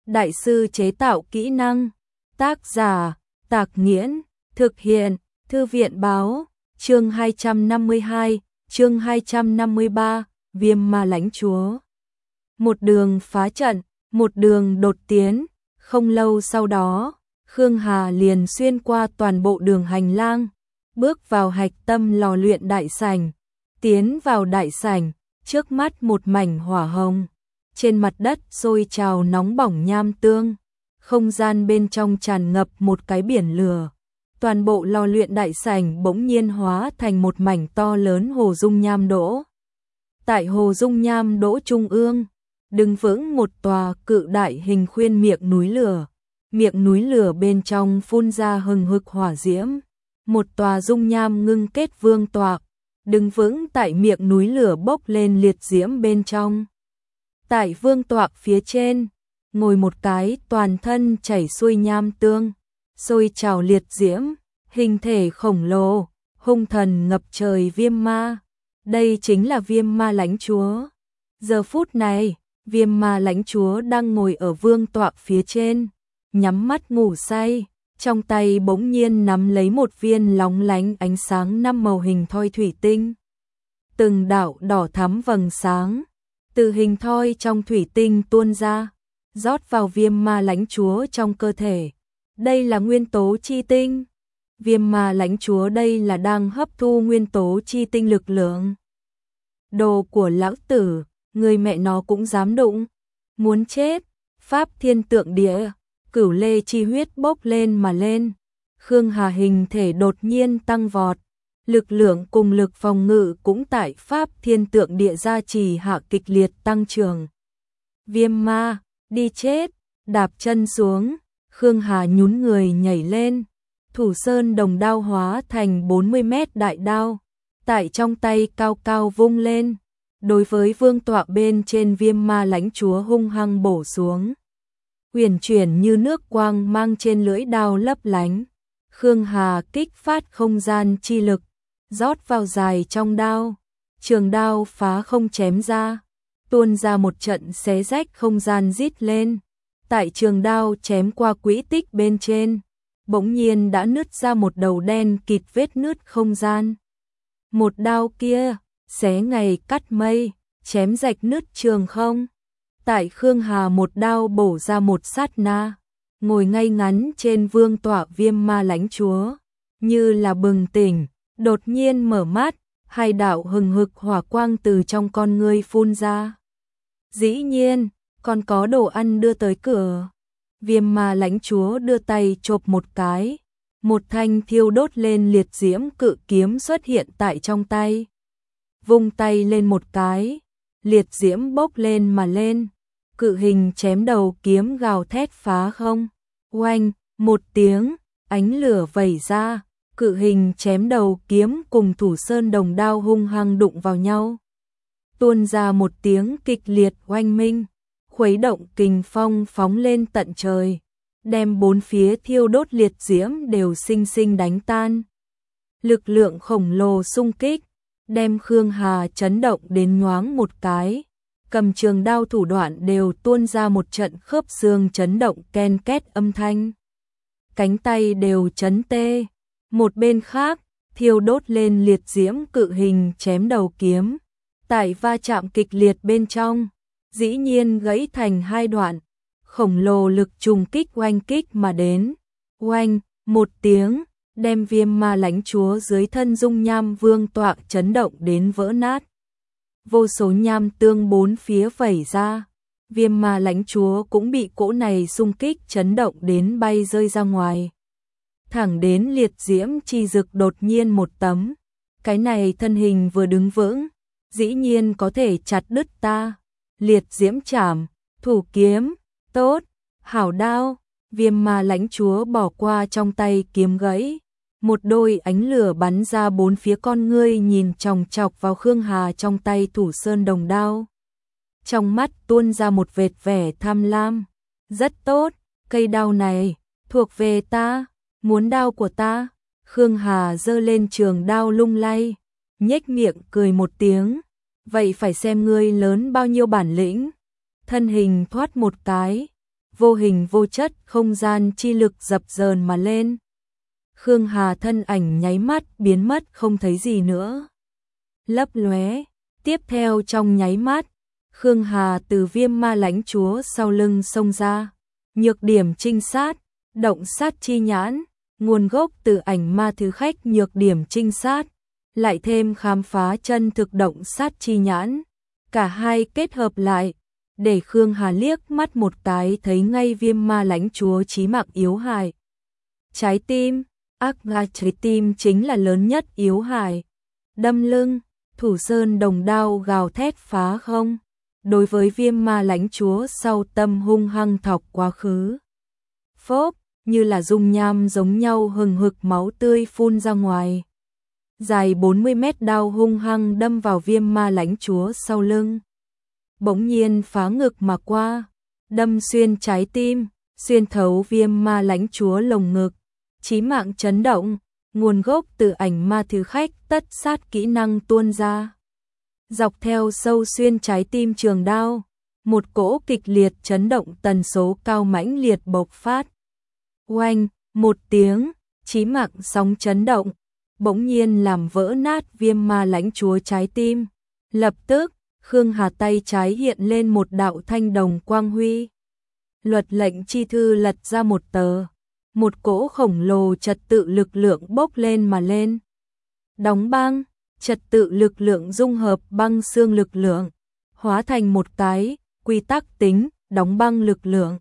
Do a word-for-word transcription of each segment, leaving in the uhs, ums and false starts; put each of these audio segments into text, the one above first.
đại sư chế tạo kỹ năng. Tác giả, Tạc Nghiễn, thực hiện, Thư viện báo, chương hai trăm năm mươi hai, chương hai trăm năm mươi ba, Viêm Ma Lãnh Chúa. Một đường phá trận, một đường đột tiến, không lâu sau đó, Khương Hà liền xuyên qua toàn bộ đường hành lang, bước vào hạch tâm lò luyện đại sảnh, tiến vào đại sảnh, trước mắt một mảnh hỏa hồng, trên mặt đất sôi trào nóng bỏng nham tương, không gian bên trong tràn ngập một cái biển lửa. Toàn bộ lò luyện đại sảnh bỗng nhiên hóa thành một mảnh to lớn hồ dung nham đỗ. Tại hồ dung nham đỗ trung ương, đứng vững một tòa cự đại hình khuyên miệng núi lửa. Miệng núi lửa bên trong phun ra hừng hực hỏa diễm. Một tòa dung nham ngưng kết vương tọa, đứng vững tại miệng núi lửa bốc lên liệt diễm bên trong. Tại vương tọa phía trên, ngồi một cái toàn thân chảy xuôi nham tương, sôi trào liệt diễm, hình thể khổng lồ, hung thần ngập trời Viêm Ma. Đây chính là Viêm Ma Lãnh Chúa. Giờ phút này, Viêm Ma Lãnh Chúa đang ngồi ở vương tọa phía trên, nhắm mắt ngủ say, trong tay bỗng nhiên nắm lấy một viên lóng lánh ánh sáng năm màu hình thoi thủy tinh. Từng đạo đỏ thắm vầng sáng từ hình thoi trong thủy tinh tuôn ra, rót vào Viêm Ma Lãnh Chúa trong cơ thể. Đây là nguyên tố chi tinh. Viêm Ma Lãnh Chúa đây là đang hấp thu nguyên tố chi tinh lực lượng. Đồ của lão tử, người mẹ nó cũng dám đụng. Muốn chết. Pháp thiên tượng địa, cửu lê chi huyết bốc lên mà lên. Khương Hà hình thể đột nhiên tăng vọt. Lực lượng cùng lực phòng ngự cũng tại Pháp thiên tượng địa gia trì hạ kịch liệt tăng trưởng. Viêm ma, đi chết, đạp chân xuống. Khương Hà nhún người nhảy lên, Thủ Sơn đồng đao hóa thành bốn mươi mét đại đao, tại trong tay cao cao vung lên, đối với vương tọa bên trên Viêm Ma Lãnh Chúa hung hăng bổ xuống. Huyền chuyển như nước quang mang trên lưỡi đao lấp lánh. Khương Hà kích phát không gian chi lực, rót vào dài trong đao, trường đao phá không chém ra, tuôn ra một trận xé rách không gian rít lên. Tại trường đao chém qua quỹ tích bên trên, bỗng nhiên đã nứt ra một đầu đen kịt vết nứt không gian. Một đao kia, xé ngày cắt mây, chém rạch nứt trường không. Tại Khương Hà một đao bổ ra một sát na, ngồi ngay ngắn trên vương tọa Viêm Ma Lãnh Chúa, như là bừng tỉnh, đột nhiên mở mắt, hai đạo hừng hực hỏa quang từ trong con ngươi phun ra. Dĩ nhiên, còn có đồ ăn đưa tới cửa. Viêm Ma Lãnh Chúa đưa tay chộp một cái, một thanh thiêu đốt lên liệt diễm cự kiếm xuất hiện tại trong tay. Vung tay lên một cái, liệt diễm bốc lên mà lên, cự hình chém đầu kiếm gào thét phá không. Oanh, một tiếng, ánh lửa vẩy ra, cự hình chém đầu kiếm cùng Thủ Sơn đồng đao hung hăng đụng vào nhau. Tuôn ra một tiếng kịch liệt oanh minh, khuấy động kình phong phóng lên tận trời, đem bốn phía thiêu đốt liệt diễm đều sinh sinh đánh tan. Lực lượng khổng lồ xung kích, đem Khương Hà chấn động đến nhoáng một cái, cầm trường đao thủ đoạn đều tuôn ra một trận khớp xương chấn động ken két âm thanh. Cánh tay đều chấn tê. Một bên khác, thiêu đốt lên liệt diễm cự hình chém đầu kiếm, tại va chạm kịch liệt bên trong, dĩ nhiên gãy thành hai đoạn, khổng lồ lực trùng kích oanh kích mà đến. Oanh, một tiếng, đem Viêm Ma Lãnh Chúa dưới thân dung nham vương tọa chấn động đến vỡ nát. Vô số nham tương bốn phía vẩy ra, Viêm Ma Lãnh Chúa cũng bị cỗ này xung kích chấn động đến bay rơi ra ngoài. Thẳng đến liệt diễm chi dực đột nhiên một tấm, cái này thân hình vừa đứng vững, dĩ nhiên có thể chặt đứt ta. Liệt diễm chảm, thủ kiếm, tốt, hảo đao. Viêm Ma Lãnh Chúa bỏ qua trong tay kiếm gãy, một đôi ánh lửa bắn ra bốn phía con ngươi nhìn chòng chọc vào Khương Hà trong tay Thủ Sơn đồng đao. Trong mắt tuôn ra một vệt vẻ tham lam. Rất tốt, cây đao này thuộc về ta, muốn đao của ta. Khương Hà giơ lên trường đao lung lay, nhếch miệng cười một tiếng. Vậy phải xem ngươi lớn bao nhiêu bản lĩnh. Thân hình thoát một cái, vô hình vô chất không gian chi lực dập dờn mà lên. Khương Hà thân ảnh nháy mắt biến mất không thấy gì nữa. Lấp lóe, tiếp theo trong nháy mắt, Khương Hà từ Viêm Ma Lãnh Chúa sau lưng xông ra, nhược điểm trinh sát, động sát chi nhãn, nguồn gốc từ ảnh ma thứ khách nhược điểm trinh sát, lại thêm khám phá chân thực động sát chi nhãn, cả hai kết hợp lại, để Khương Hà liếc mắt một cái thấy ngay Viêm Ma Lãnh Chúa chí mạng yếu hại. Trái tim, ác nga trái tim chính là lớn nhất yếu hại. Đâm lưng, Thủ Sơn Đồng đao gào thét phá không. Đối với Viêm Ma Lãnh Chúa sau tâm hung hăng thọc quá khứ. Phốp, như là dung nham giống nhau hừng hực máu tươi phun ra ngoài. Dài bốn mươi mét đao hung hăng đâm vào Viêm Ma Lãnh Chúa sau lưng. Bỗng nhiên phá ngực mà qua, đâm xuyên trái tim, xuyên thấu Viêm Ma Lãnh Chúa lồng ngực, chí mạng chấn động, nguồn gốc từ ảnh ma thứ khách tất sát kỹ năng tuôn ra. Dọc theo sâu xuyên trái tim trường đao, một cỗ kịch liệt chấn động tần số cao mãnh liệt bộc phát. Oanh, một tiếng, chí mạng sóng chấn động, bỗng nhiên làm vỡ nát Viêm Ma Lãnh Chúa trái tim. Lập tức, Khương Hà tay trái hiện lên một đạo thanh đồng quang huy. Luật lệnh chi thư lật ra một tờ, một cỗ khổng lồ trật tự lực lượng bốc lên mà lên. Đóng băng, trật tự lực lượng dung hợp băng xương lực lượng, hóa thành một cái quy tắc tính đóng băng lực lượng.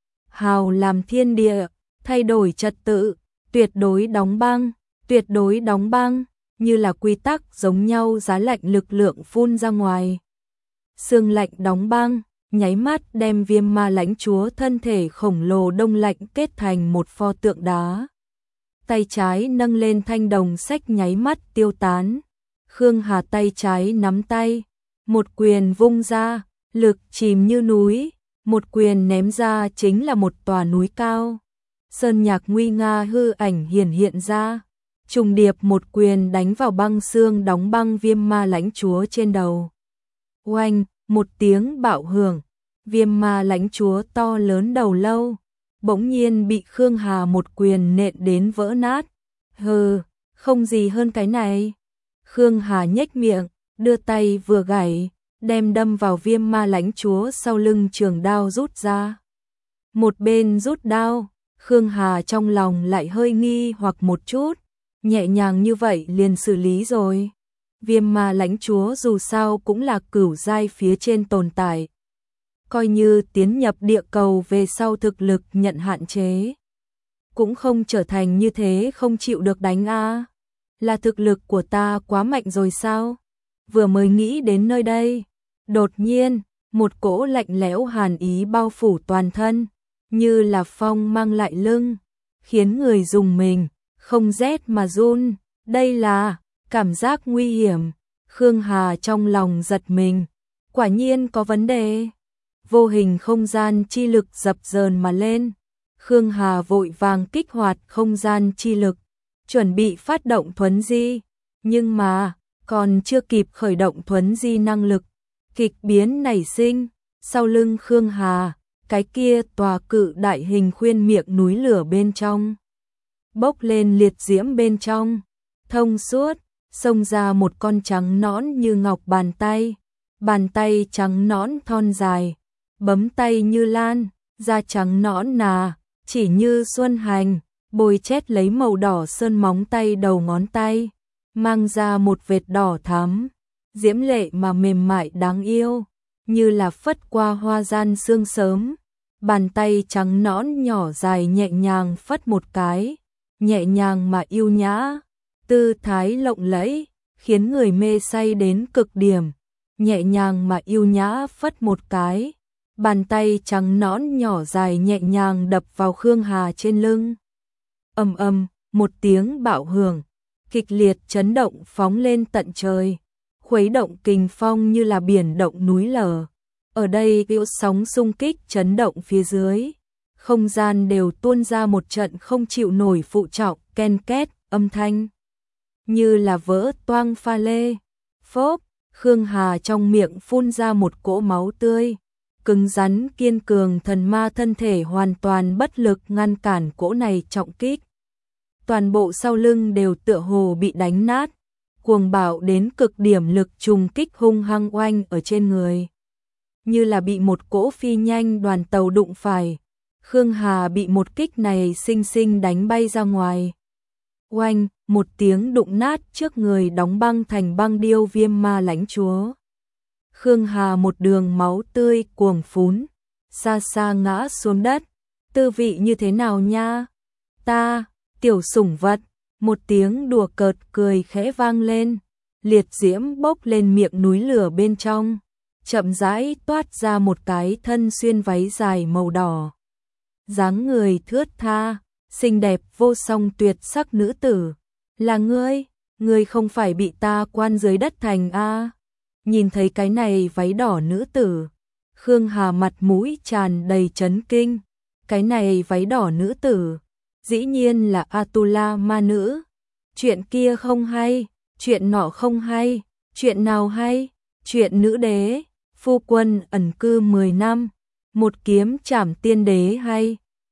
Hào làm thiên địa, thay đổi trật tự, tuyệt đối đóng băng, tuyệt đối đóng băng, như là quy tắc giống nhau giá lạnh lực lượng phun ra ngoài. Xương lạnh đóng băng, nháy mắt đem Viêm Ma Lãnh Chúa thân thể khổng lồ đông lạnh kết thành một pho tượng đá. Tay trái nâng lên thanh đồng sách nháy mắt tiêu tán. Khương Hà tay trái nắm tay, một quyền vung ra, lực chìm như núi, một quyền ném ra chính là một tòa núi cao. Sơn nhạc nguy nga hư ảnh hiển hiện ra, trùng điệp một quyền đánh vào băng xương đóng băng Viêm Ma Lãnh Chúa trên đầu. Oanh, một tiếng bạo hưởng, Viêm Ma Lãnh Chúa to lớn đầu lâu, bỗng nhiên bị Khương Hà một quyền nện đến vỡ nát. Hừ, không gì hơn cái này. Khương Hà nhếch miệng, đưa tay vừa gảy, đem đâm vào Viêm Ma Lãnh Chúa sau lưng trường đao rút ra. Một bên rút đao, Khương Hà trong lòng lại hơi nghi hoặc một chút, nhẹ nhàng như vậy liền xử lý rồi. Viêm Ma Lãnh Chúa dù sao cũng là cửu giai phía trên tồn tại. Coi như tiến nhập địa cầu về sau thực lực nhận hạn chế, cũng không trở thành như thế không chịu được đánh a. Là thực lực của ta quá mạnh rồi sao? Vừa mới nghĩ đến nơi đây, đột nhiên, một cỗ lạnh lẽo hàn ý bao phủ toàn thân, như là phong mang lại lưng, khiến người dùng mình, không rét mà run. Đây là cảm giác nguy hiểm. Khương Hà trong lòng giật mình, quả nhiên có vấn đề. Vô hình không gian chi lực dập dờn mà lên. Khương Hà vội vàng kích hoạt không gian chi lực, chuẩn bị phát động thuấn di, nhưng mà còn chưa kịp khởi động thuấn di năng lực, kịch biến nảy sinh. Sau lưng Khương Hà, cái kia tòa cự đại hình khuyên miệng núi lửa bên trong bốc lên liệt diễm, bên trong thông suốt xông ra một con trắng nõn như ngọc bàn tay, bàn tay trắng nõn thon dài, bấm tay như lan, da trắng nõn nà, chỉ như xuân hành, bôi chét lấy màu đỏ sơn móng tay đầu ngón tay, mang ra một vệt đỏ thắm, diễm lệ mà mềm mại đáng yêu, như là phất qua hoa gian sương sớm. Bàn tay trắng nõn nhỏ dài nhẹ nhàng phất một cái, nhẹ nhàng mà yêu nhã, tư thái lộng lẫy, khiến người mê say đến cực điểm. Nhẹ nhàng mà yêu nhã phất một cái, bàn tay trắng nõn nhỏ dài nhẹ nhàng đập vào Khương Hà trên lưng. Ầm ầm, một tiếng bạo hưởng, kịch liệt chấn động phóng lên tận trời, khuấy động kình phong như là biển động núi lở. Ở đây yếu sóng xung kích chấn động phía dưới, không gian đều tuôn ra một trận không chịu nổi phụ trọng ken két âm thanh, như là vỡ toang pha lê. Phốp, Khương Hà trong miệng phun ra một cỗ máu tươi, cứng rắn kiên cường thần ma thân thể hoàn toàn bất lực ngăn cản cỗ này trọng kích. Toàn bộ sau lưng đều tựa hồ bị đánh nát, cuồng bạo đến cực điểm lực trùng kích hung hăng oanh ở trên người. Như là bị một cỗ phi nhanh đoàn tàu đụng phải, Khương Hà bị một kích này sinh sinh đánh bay ra ngoài. Oanh, một tiếng đụng nát trước người đóng băng thành băng điêu Viêm Ma lãnh chúa. Khương Hà một đường máu tươi cuồng phún, xa xa ngã xuống đất. Tư vị như thế nào nha? Ta, tiểu sủng vật, một tiếng đùa cợt cười khẽ vang lên, liệt diễm bốc lên miệng núi lửa bên trong, chậm rãi toát ra một cái thân xuyên váy dài màu đỏ. Dáng người thướt tha, xinh đẹp vô song tuyệt sắc nữ tử. Là ngươi, ngươi không phải bị ta quan dưới đất thành a? Nhìn thấy cái này váy đỏ nữ tử, Khương Hà mặt mũi tràn đầy chấn kinh. Cái này váy đỏ nữ tử, dĩ nhiên là Atula ma nữ. Chuyện kia không hay, chuyện nọ không hay, chuyện nào hay? Chuyện nữ đế, phu quân ẩn cư mười năm, một kiếm trảm tiên đế hay?